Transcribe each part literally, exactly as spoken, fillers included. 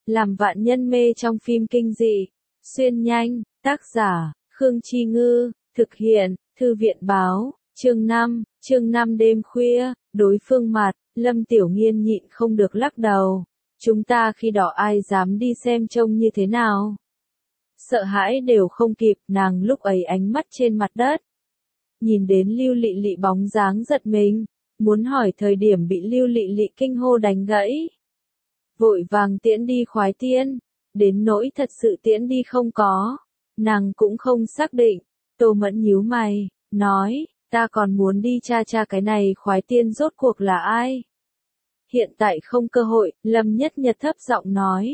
làm vạn nhân mê trong phim kinh dị. Xuyên nhanh, tác giả, Khương Chi Ngư, thực hiện, Thư viện Báo, chương năm, chương năm đêm khuya, đối phương mặt, Lâm Tiểu Nghiên nhịn không được lắc đầu. Chúng ta khi đó ai dám đi xem trông như thế nào? Sợ hãi đều không kịp, nàng lúc ấy ánh mắt trên mặt đất. Nhìn đến Lưu Lị Lị bóng dáng giật mình, muốn hỏi thời điểm bị Lưu Lị Lị kinh hô đánh gãy. Vội vàng tiễn đi khoái tiên, đến nỗi thật sự tiễn đi không có, nàng cũng không xác định. Tô Mẫn nhíu mày, nói, ta còn muốn đi tra tra cái này khoái tiên rốt cuộc là ai. Hiện tại không cơ hội, Lâm Nhất Nhật thấp giọng nói.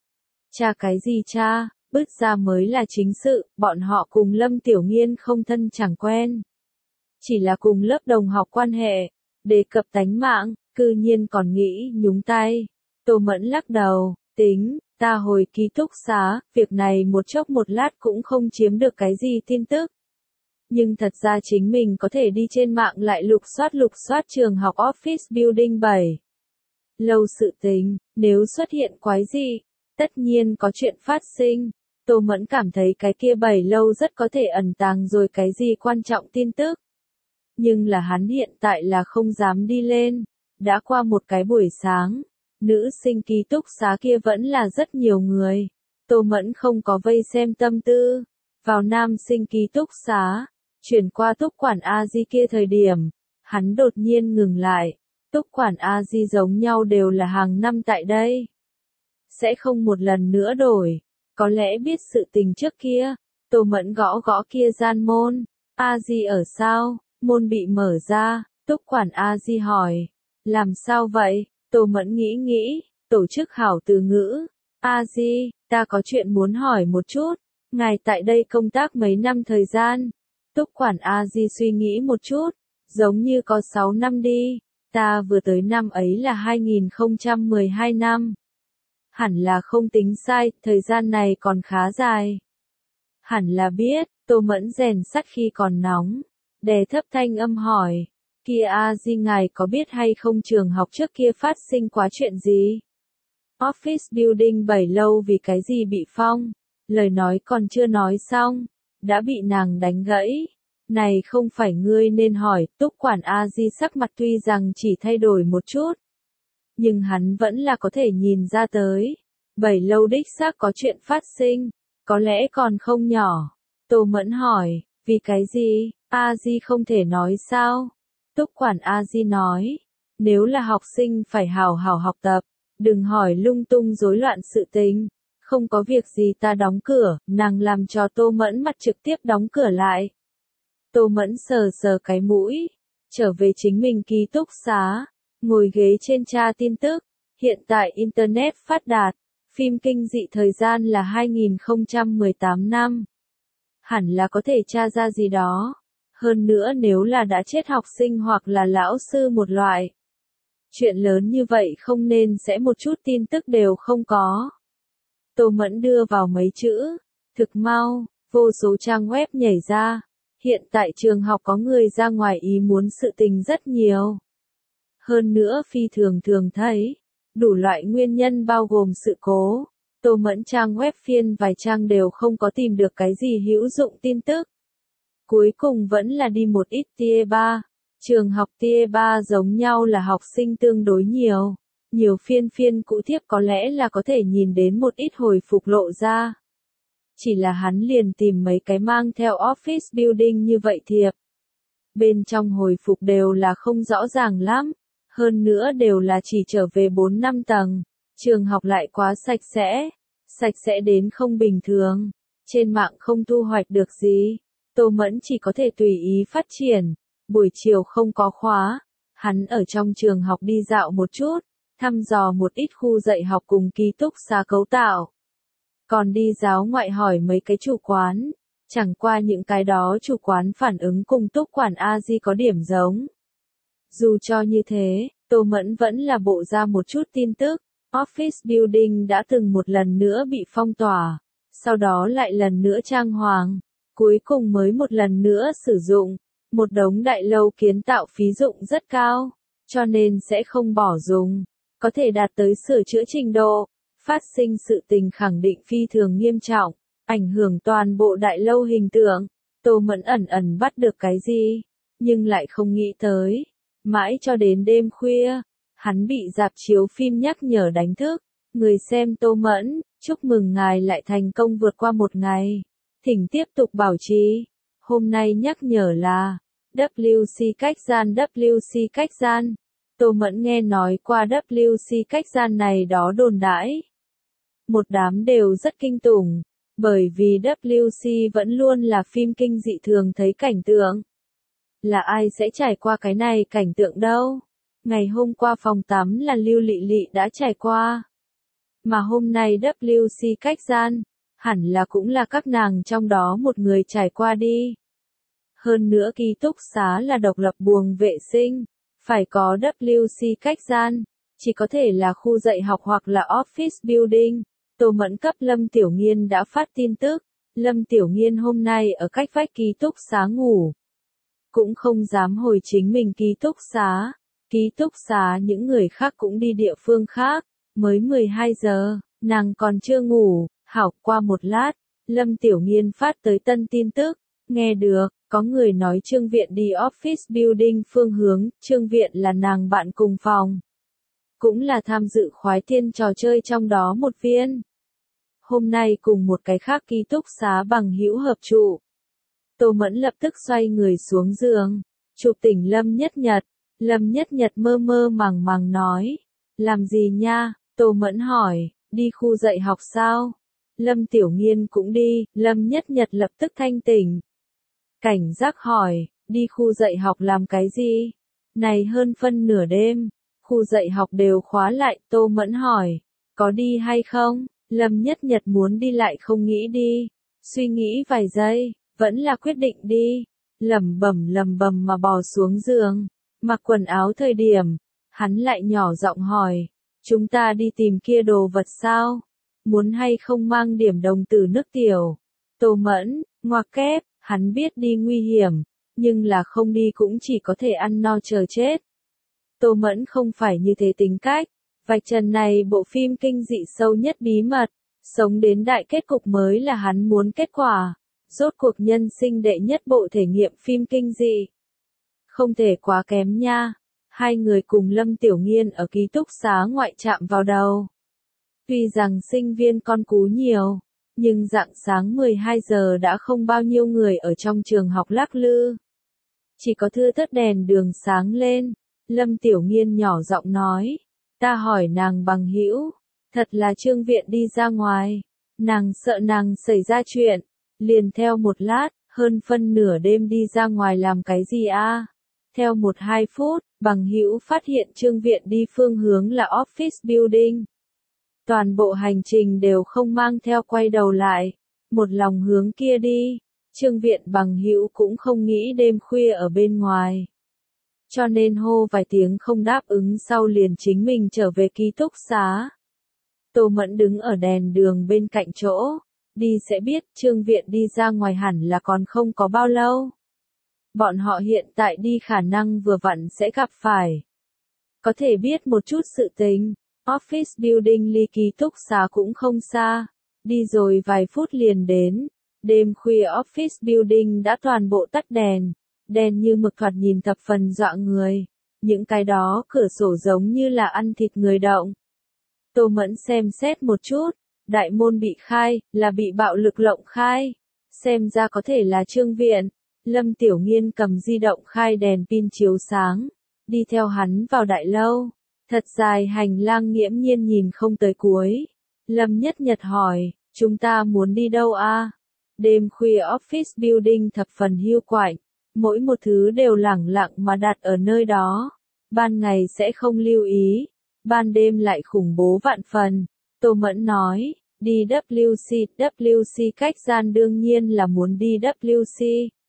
Tra cái gì cha, bứt ra mới là chính sự, bọn họ cùng Lâm Tiểu Nghiên không thân chẳng quen. Chỉ là cùng lớp đồng học quan hệ, đề cập tánh mạng, cư nhiên còn nghĩ nhúng tay. Tô Mẫn lắc đầu, tính, ta hồi ký túc xá, việc này một chốc một lát cũng không chiếm được cái gì tin tức. Nhưng thật ra chính mình có thể đi trên mạng lại lục soát lục soát trường học Office Building bảy. Lâu sự tình, nếu xuất hiện quái gì, tất nhiên có chuyện phát sinh. Tô Mẫn cảm thấy cái kia bảy lâu rất có thể ẩn tàng rồi cái gì quan trọng tin tức. Nhưng là hắn hiện tại là không dám đi lên. Đã qua một cái buổi sáng, nữ sinh ký túc xá kia vẫn là rất nhiều người. Tô Mẫn không có vây xem tâm tư. Vào nam sinh ký túc xá, chuyển qua túc quản A-di kia thời điểm, hắn đột nhiên ngừng lại. Túc quản A-di giống nhau đều là hàng năm tại đây. Sẽ không một lần nữa đổi. Có lẽ biết sự tình trước kia. Tô Mẫn gõ gõ kia gian môn. A-di ở sao? Môn bị mở ra. Túc quản A-di hỏi. Làm sao vậy? Tô Mẫn nghĩ nghĩ. Tổ chức hảo từ ngữ. A-di, ta có chuyện muốn hỏi một chút. Ngài tại đây công tác mấy năm thời gian? Túc quản A-di suy nghĩ một chút. Giống như có sáu năm đi. Ta vừa tới năm ấy là hai nghìn không trăm mười hai năm. Hẳn là không tính sai, thời gian này còn khá dài. Hẳn là biết, Tô Mẫn rèn sắt khi còn nóng. Đè thấp thanh âm hỏi. Kia A-di ngài có biết hay không trường học trước kia phát sinh quá chuyện gì? Office Building bảy lâu vì cái gì bị phong? Lời nói còn chưa nói xong. Đã bị nàng đánh gãy. Này không phải ngươi nên hỏi, Túc quản A-di sắc mặt tuy rằng chỉ thay đổi một chút. Nhưng hắn vẫn là có thể nhìn ra tới. Bảy lâu đích xác có chuyện phát sinh. Có lẽ còn không nhỏ. Tô Mẫn hỏi, vì cái gì, A-di không thể nói sao? Túc quản A-di nói, nếu là học sinh phải hào hào học tập. Đừng hỏi lung tung rối loạn sự tình. Không có việc gì ta đóng cửa, nàng làm cho Tô Mẫn mặt trực tiếp đóng cửa lại. Tô Mẫn sờ sờ cái mũi, trở về chính mình ký túc xá, ngồi ghế trên tra tin tức. Hiện tại Internet phát đạt, phim kinh dị thời gian là hai nghìn không trăm mười tám năm. Hẳn là có thể tra ra gì đó. Hơn nữa nếu là đã chết học sinh hoặc là lão sư một loại. Chuyện lớn như vậy không nên sẽ một chút tin tức đều không có. Tô Mẫn đưa vào mấy chữ, thực mau, vô số trang web nhảy ra. Hiện tại trường học có người ra ngoài ý muốn sự tình rất nhiều. Hơn nữa phi thường thường thấy, đủ loại nguyên nhân bao gồm sự cố. Tô Mẫn trang web phiên vài trang đều không có tìm được cái gì hữu dụng tin tức. Cuối cùng vẫn là đi một ít tier ba. Trường học tier ba giống nhau là học sinh tương đối nhiều. Nhiều phiên phiên cũ thiếp có lẽ là có thể nhìn đến một ít hồi phục lộ ra. Chỉ là hắn liền tìm mấy cái mang theo office building như vậy thiệp. Bên trong hồi phục đều là không rõ ràng lắm. Hơn nữa đều là chỉ trở về bốn năm tầng. Trường học lại quá sạch sẽ. Sạch sẽ đến không bình thường. Trên mạng không thu hoạch được gì. Tô Mẫn chỉ có thể tùy ý phát triển. Buổi chiều không có khóa. Hắn ở trong trường học đi dạo một chút. Thăm dò một ít khu dạy học cùng ký túc xá cấu tạo. Còn đi giáo ngoại hỏi mấy cái chủ quán. Chẳng qua những cái đó chủ quán phản ứng cùng Túc quản A-di có điểm giống. Dù cho như thế, Tô Mẫn vẫn là bộ ra một chút tin tức. Office Building đã từng một lần nữa bị phong tỏa. Sau đó lại lần nữa trang hoàng. Cuối cùng mới một lần nữa sử dụng. Một đống đại lâu kiến tạo phí dụng rất cao. Cho nên sẽ không bỏ dùng. Có thể đạt tới sửa chữa trình độ. phát sinh sự tình khẳng định phi thường nghiêm trọng, ảnh hưởng toàn bộ đại lâu hình tượng. Tô Mẫn ẩn ẩn bắt được cái gì, nhưng lại không nghĩ tới. Mãi cho đến đêm khuya, hắn bị rạp chiếu phim nhắc nhở đánh thức. Người xem Tô Mẫn, chúc mừng ngài lại thành công vượt qua một ngày. Thỉnh tiếp tục bảo trì. Hôm nay nhắc nhở là W C cách gian W C cách gian. Tô Mẫn nghe nói qua W C cách gian này đó đồn đãi. Một đám đều rất kinh tủng, bởi vì W C vẫn luôn là phim kinh dị thường thấy cảnh tượng. Là ai sẽ trải qua cái này cảnh tượng đâu? Ngày hôm qua phòng tắm là Lưu Lị Lị đã trải qua. Mà hôm nay W C cách gian, hẳn là cũng là các nàng trong đó một người trải qua đi. Hơn nữa ký túc xá là độc lập buồng vệ sinh, phải có W C cách gian, chỉ có thể là khu dạy học hoặc là office building. Tô Mẫn cấp Lâm Tiểu Nghiên đã phát tin tức, Lâm Tiểu Nghiên hôm nay ở cách vách ký túc xá ngủ. Cũng không dám hồi chính mình ký túc xá, ký túc xá những người khác cũng đi địa phương khác, mới mười hai giờ, nàng còn chưa ngủ, hảo qua một lát, Lâm Tiểu Nghiên phát tới tân tin tức, nghe được, có người nói Trương Viện đi office building phương hướng, Trương Viện là nàng bạn cùng phòng. Cũng là tham dự khoái thiên trò chơi trong đó một viên. Hôm nay cùng một cái khác ký túc xá bằng hữu hợp trụ. Tô Mẫn lập tức xoay người xuống giường, chụp tỉnh Lâm Nhất Nhật. Lâm Nhất Nhật mơ mơ màng màng nói, làm gì nha? Tô Mẫn hỏi, đi khu dạy học sao? Lâm Tiểu Nghiên cũng đi, Lâm Nhất Nhật lập tức thanh tỉnh. Cảnh giác hỏi, đi khu dạy học làm cái gì? Này hơn phân nửa đêm, khu dạy học đều khóa lại, Tô Mẫn hỏi, có đi hay không? Lâm Nhất Nhật muốn đi lại không nghĩ đi, suy nghĩ vài giây, vẫn là quyết định đi, lẩm bẩm lẩm bẩm mà bò xuống giường, mặc quần áo thời điểm, hắn lại nhỏ giọng hỏi, chúng ta đi tìm kia đồ vật sao? Muốn hay không mang điểm đồng tử nước tiểu? Tô Mẫn, ngoặc kép, hắn biết đi nguy hiểm, nhưng là không đi cũng chỉ có thể ăn no chờ chết. Tô Mẫn không phải như thế tính cách, vạch trần này bộ phim kinh dị sâu nhất bí mật, sống đến đại kết cục mới là hắn muốn kết quả. Rốt cuộc nhân sinh đệ nhất bộ thể nghiệm phim kinh dị. Không thể quá kém nha. Hai người cùng Lâm Tiểu Nghiên ở ký túc xá ngoại chạm vào đầu. Tuy rằng sinh viên con cú nhiều, nhưng rạng sáng mười hai giờ đã không bao nhiêu người ở trong trường học lắc lư. Chỉ có thưa thớt đèn đường sáng lên. Lâm Tiểu Nghiên nhỏ giọng nói. Ta hỏi nàng bằng hữu, thật là Trương Viện đi ra ngoài. Nàng sợ nàng xảy ra chuyện. Liền theo một lát, hơn phân nửa đêm đi ra ngoài làm cái gì a? Theo một hai phút, bằng hữu phát hiện Trương Viện đi phương hướng là office building. Toàn bộ hành trình đều không mang theo quay đầu lại, một lòng hướng kia đi. Trương Viện bằng hữu cũng không nghĩ đêm khuya ở bên ngoài. Cho nên hô vài tiếng không đáp ứng sau liền chính mình trở về ký túc xá. Tô Mẫn đứng ở đèn đường bên cạnh chỗ. Đi sẽ biết Trương Viện đi ra ngoài hẳn là còn không có bao lâu. Bọn họ hiện tại đi khả năng vừa vặn sẽ gặp phải. Có thể biết một chút sự tình. Office building ly ký túc xá cũng không xa. Đi rồi vài phút liền đến. Đêm khuya office building đã toàn bộ tắt đèn. Đèn như mực thoạt nhìn thập phần dọa người. Những cái đó cửa sổ giống như là ăn thịt người động. Tô Mẫn xem xét một chút. Đại môn bị khai, là bị bạo lực lộng khai. Xem ra có thể là Trương Viện. Lâm Tiểu Nghiên cầm di động khai đèn pin chiếu sáng. Đi theo hắn vào đại lâu. Thật dài hành lang nghiễm nhiên nhìn không tới cuối. Lâm Nhất Nhật hỏi, chúng ta muốn đi đâu a? Đêm khuya office building thập phần hiu quạnh. Mỗi một thứ đều lẳng lặng mà đặt ở nơi đó. Ban ngày sẽ không lưu ý. Ban đêm lại khủng bố vạn phần. Tô Mẫn nói, đi W C, W C cách gian đương nhiên là muốn đi W C.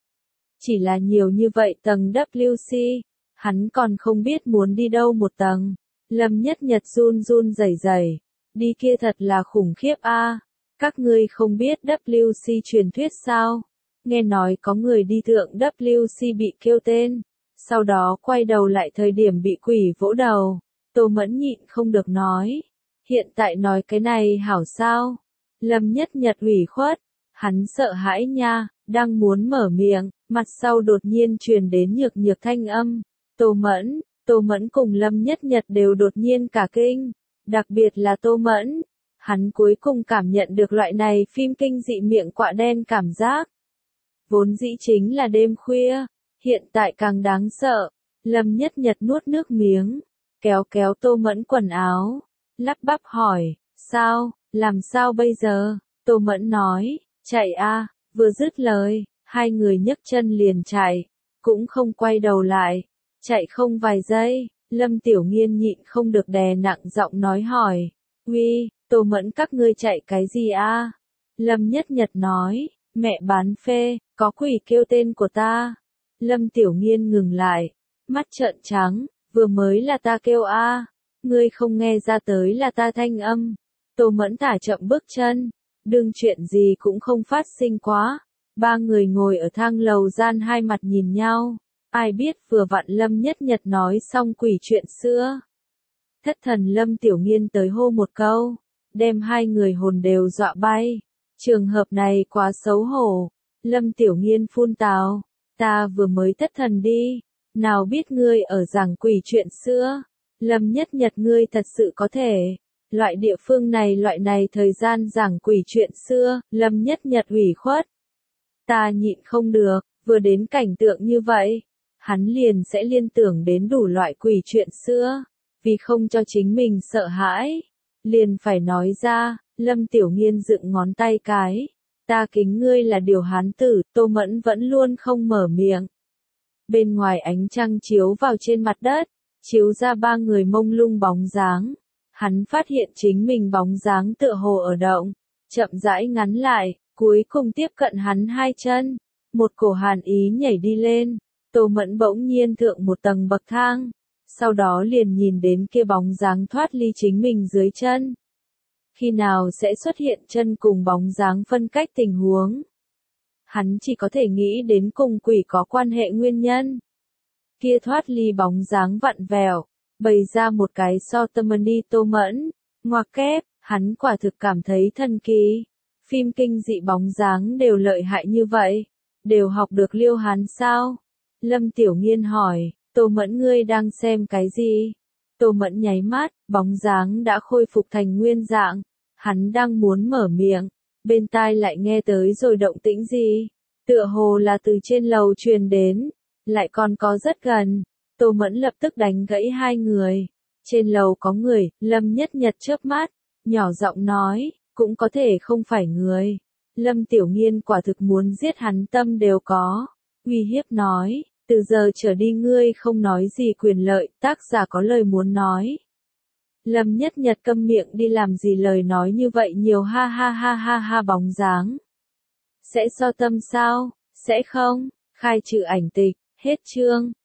Chỉ là nhiều như vậy tầng W C, hắn còn không biết muốn đi đâu một tầng. Lâm Nhất Nhật run run rẩy rẩy, đi kia thật là khủng khiếp a. Các ngươi không biết W C truyền thuyết sao? Nghe nói có người đi thượng W C bị kêu tên, sau đó quay đầu lại thời điểm bị quỷ vỗ đầu. Tô Mẫn nhịn không được nói. Hiện tại nói cái này hảo sao? Lâm Nhất Nhật ủy khuất, hắn sợ hãi nha, đang muốn mở miệng, mặt sau đột nhiên truyền đến nhược nhược thanh âm. Tô Mẫn, Tô Mẫn cùng Lâm Nhất Nhật đều đột nhiên cả kinh, đặc biệt là Tô Mẫn. Hắn cuối cùng cảm nhận được loại này phim kinh dị miệng quạ đen cảm giác. Vốn dĩ chính là đêm khuya, hiện tại càng đáng sợ. Lâm Nhất Nhật nuốt nước miếng, kéo kéo Tô Mẫn quần áo, lắp bắp hỏi, sao, làm sao bây giờ? Tô Mẫn nói, chạy a, vừa dứt lời, hai người nhấc chân liền chạy, cũng không quay đầu lại, chạy không vài giây, Lâm Tiểu Nghiên nhịn không được đè nặng giọng nói hỏi, uy, Tô Mẫn các ngươi chạy cái gì a? Lâm Nhất Nhật nói, mẹ bán phê, có quỷ kêu tên của ta. Lâm Tiểu Nghiên ngừng lại, mắt trợn trắng, vừa mới là ta kêu a, ngươi không nghe ra tới là ta thanh âm. Tô Mẫn thả chậm bước chân, đương chuyện gì cũng không phát sinh quá. Ba người ngồi ở thang lầu gian hai mặt nhìn nhau, ai biết vừa vặn Lâm Nhất Nhật nói xong quỷ chuyện xưa. Thất thần Lâm Tiểu Nghiên tới hô một câu, đem hai người hồn đều dọa bay. Trường hợp này quá xấu hổ. Lâm Tiểu Nghiên phun tào, ta vừa mới thất thần đi, nào biết ngươi ở giảng quỷ chuyện xưa. Lâm Nhất Nhật ngươi thật sự có thể, loại địa phương này loại này thời gian giảng quỷ chuyện xưa, Lâm Nhất Nhật ủy khuất. Ta nhịn không được, vừa đến cảnh tượng như vậy, hắn liền sẽ liên tưởng đến đủ loại quỷ chuyện xưa, vì không cho chính mình sợ hãi, liền phải nói ra. Lâm Tiểu Nghiên dựng ngón tay cái, ta kính ngươi là điều hán tử. Tô Mẫn vẫn luôn không mở miệng. Bên ngoài ánh trăng chiếu vào trên mặt đất, chiếu ra ba người mông lung bóng dáng. Hắn phát hiện chính mình bóng dáng tựa hồ ở động, chậm rãi ngắn lại, cuối cùng tiếp cận hắn hai chân. Một cổ hàn ý nhảy đi lên, Tô Mẫn bỗng nhiên thượng một tầng bậc thang, sau đó liền nhìn đến kia bóng dáng thoát ly chính mình dưới chân. Khi nào sẽ xuất hiện chân cùng bóng dáng phân cách tình huống? Hắn chỉ có thể nghĩ đến cùng quỷ có quan hệ nguyên nhân. Kia thoát ly bóng dáng vặn vẹo, bày ra một cái so tâm đi Tô Mẫn, ngoặc kép, hắn quả thực cảm thấy thần kỳ. Phim kinh dị bóng dáng đều lợi hại như vậy, đều học được liêu hán sao? Lâm Tiểu Nghiên hỏi, Tô Mẫn ngươi đang xem cái gì? Tô Mẫn nháy mắt, bóng dáng đã khôi phục thành nguyên dạng, hắn đang muốn mở miệng, bên tai lại nghe tới rồi động tĩnh gì, tựa hồ là từ trên lầu truyền đến, lại còn có rất gần. Tô Mẫn lập tức đánh gãy hai người, trên lầu có người. Lâm Nhất Nhật chớp mắt, nhỏ giọng nói, cũng có thể không phải người. Lâm Tiểu Nghiên quả thực muốn giết hắn tâm đều có, uy hiếp nói, từ giờ trở đi ngươi không nói gì quyền lợi, tác giả có lời muốn nói. Lâm Nhất Nhật câm miệng đi làm gì lời nói như vậy nhiều ha ha ha ha ha bóng dáng. Sẽ so tâm sao? Sẽ không? Khai trừ ảnh tịch, hết chương.